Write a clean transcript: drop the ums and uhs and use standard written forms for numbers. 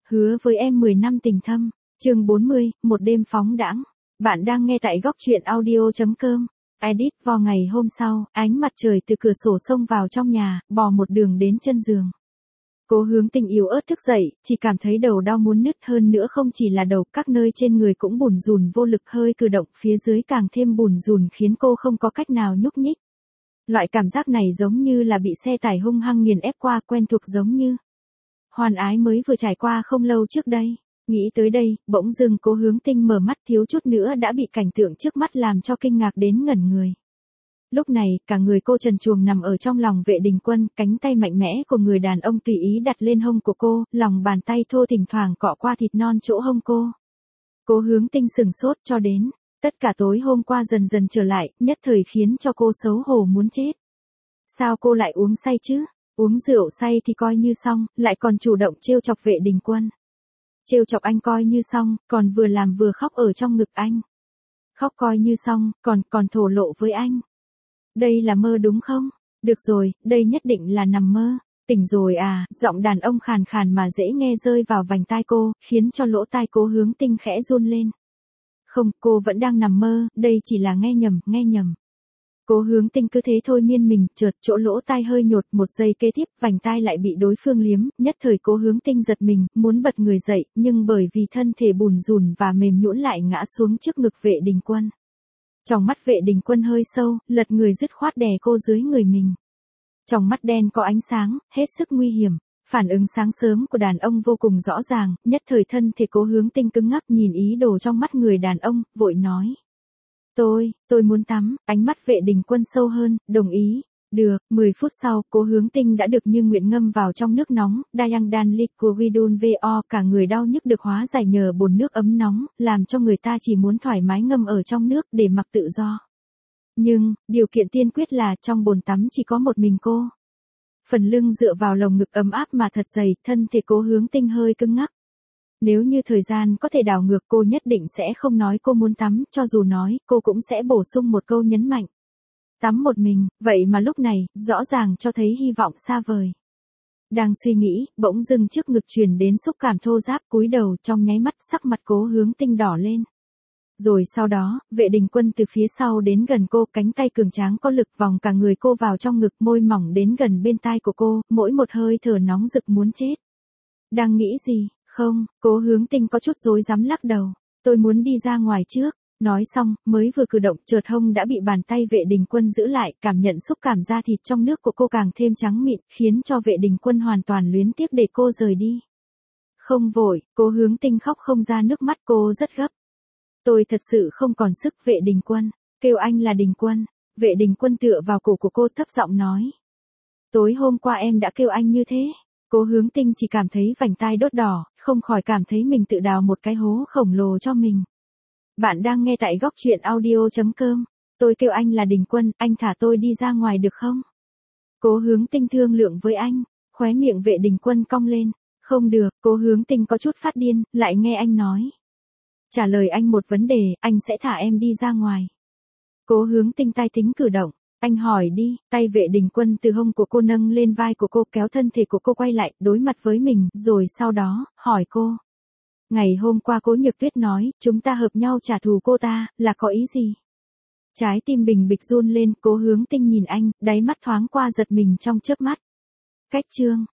Hứa với em 10 năm tình thâm, chương 40, một đêm phóng đãng. Bạn đang nghe tại góc truyện audio.com. Edit vào ngày hôm sau, ánh mặt trời từ cửa sổ xông vào trong nhà, bò một đường đến chân giường. Cố Hướng Tinh yếu ớt thức dậy, chỉ cảm thấy đầu đau muốn nứt, hơn nữa không chỉ là đầu, các nơi trên người cũng bủn rủn vô lực, hơi cử động phía dưới càng thêm bủn rủn khiến cô không có cách nào nhúc nhích. Loại cảm giác này giống như là bị xe tải hung hăng nghiền ép qua, quen thuộc giống như hoan ái mới vừa trải qua không lâu trước đây. Nghĩ tới đây, bỗng dưng Cố Hướng Tinh mở mắt, thiếu chút nữa đã bị cảnh tượng trước mắt làm cho kinh ngạc đến ngẩn người. Lúc này, cả người cô trần truồng nằm ở trong lòng Vệ Đình Quân, cánh tay mạnh mẽ của người đàn ông tùy ý đặt lên hông của cô, lòng bàn tay thô thỉnh thoảng cọ qua thịt non chỗ hông cô. Cố Hướng Tinh sừng sốt cho đến, tất cả tối hôm qua dần dần trở lại, nhất thời khiến cho cô xấu hổ muốn chết. Sao cô lại uống say chứ? Uống rượu say thì coi như xong, lại còn chủ động trêu chọc Vệ Đình Quân. Trêu chọc anh coi như xong, còn vừa làm vừa khóc ở trong ngực anh. Khóc coi như xong, còn thổ lộ với anh. Đây là mơ đúng không? Được rồi, đây nhất định là nằm mơ. Tỉnh rồi à? Giọng đàn ông khàn khàn mà dễ nghe rơi vào vành tai cô, khiến cho lỗ tai Cố Hướng Tinh khẽ run lên. Không, cô vẫn đang nằm mơ, đây chỉ là nghe nhầm. Cố Hướng Tinh cứ thế thôi miên mình, chợt chỗ lỗ tai hơi nhột, một giây kế tiếp, vành tai lại bị đối phương liếm, nhất thời Cố Hướng Tinh giật mình, muốn bật người dậy, nhưng bởi vì thân thể bùn rùn và mềm nhũn lại ngã xuống trước ngực Vệ Đình Quân. Trong mắt Vệ Đình Quân hơi sâu, lật người dứt khoát đè cô dưới người mình. Trong mắt đen có ánh sáng, hết sức nguy hiểm. Phản ứng sáng sớm của đàn ông vô cùng rõ ràng, nhất thời thân thể Cố Hướng Tinh cứng ngắc nhìn ý đồ trong mắt người đàn ông, vội nói. Tôi muốn tắm, ánh mắt Vệ Đình Quân sâu hơn, đồng ý. Được, 10 phút sau, Cố Hướng Tinh đã được như nguyện ngâm vào trong nước nóng, Dayang Dan Liquidun VO, cả người đau nhức được hóa giải nhờ bồn nước ấm nóng, làm cho người ta chỉ muốn thoải mái ngâm ở trong nước để mặc tự do. Nhưng, điều kiện tiên quyết là trong bồn tắm chỉ có một mình cô. Phần lưng dựa vào lồng ngực ấm áp mà thật dày, thân thể Cố Hướng Tinh hơi cứng ngắc. Nếu như thời gian có thể đảo ngược cô nhất định sẽ không nói cô muốn tắm, cho dù nói, cô cũng sẽ bổ sung một câu nhấn mạnh. Tắm một mình, vậy mà lúc này, rõ ràng cho thấy hy vọng xa vời. Đang suy nghĩ, bỗng dưng trước ngực truyền đến xúc cảm thô ráp, cúi đầu, trong nháy mắt sắc mặt Cố Hướng Tinh đỏ lên. Rồi sau đó, Vệ Đình Quân từ phía sau đến gần cô, cánh tay cường tráng có lực vòng cả người cô vào trong ngực, môi mỏng đến gần bên tai của cô, mỗi một hơi thở nóng rực muốn chết. Đang nghĩ gì? Không, Cố Hướng Tinh có chút rối rắm lắc đầu. Tôi muốn đi ra ngoài trước. Nói xong, mới vừa cử động, chợt hông đã bị bàn tay Vệ Đình Quân giữ lại, cảm nhận xúc cảm da thịt trong nước của cô càng thêm trắng mịn, khiến cho Vệ Đình Quân hoàn toàn luyến tiếc để cô rời đi. Không vội, Cố Hướng Tinh khóc không ra nước mắt, cô rất gấp. Tôi thật sự không còn sức. Vệ Đình Quân, kêu anh là Đình Quân. Vệ Đình Quân tựa vào cổ của cô thấp giọng nói. Tối hôm qua em đã kêu anh như thế. Cố Hướng Tinh chỉ cảm thấy vành tai đốt đỏ, không khỏi cảm thấy mình tự đào một cái hố khổng lồ cho mình. Bạn đang nghe tại góc truyện audio.com. Tôi kêu anh là Đình Quân, anh thả tôi đi ra ngoài được không? Cố Hướng Tinh thương lượng với anh, khóe miệng Vệ Đình Quân cong lên. Không được, Cố Hướng Tinh có chút phát điên, lại nghe anh nói. Trả lời anh một vấn đề, anh sẽ thả em đi ra ngoài. Cố Hướng Tinh tai tính cử động. Anh hỏi đi, tay Vệ Đình Quân từ hông của cô nâng lên vai của cô, kéo thân thể của cô quay lại, đối mặt với mình, rồi sau đó, hỏi cô. Ngày hôm qua Cố Nhược Tuyết nói, chúng ta hợp nhau trả thù cô ta, là có ý gì? Trái tim bình bịch run lên, Cố Hướng Tinh nhìn anh, đáy mắt thoáng qua giật mình trong chớp mắt. Cách chương.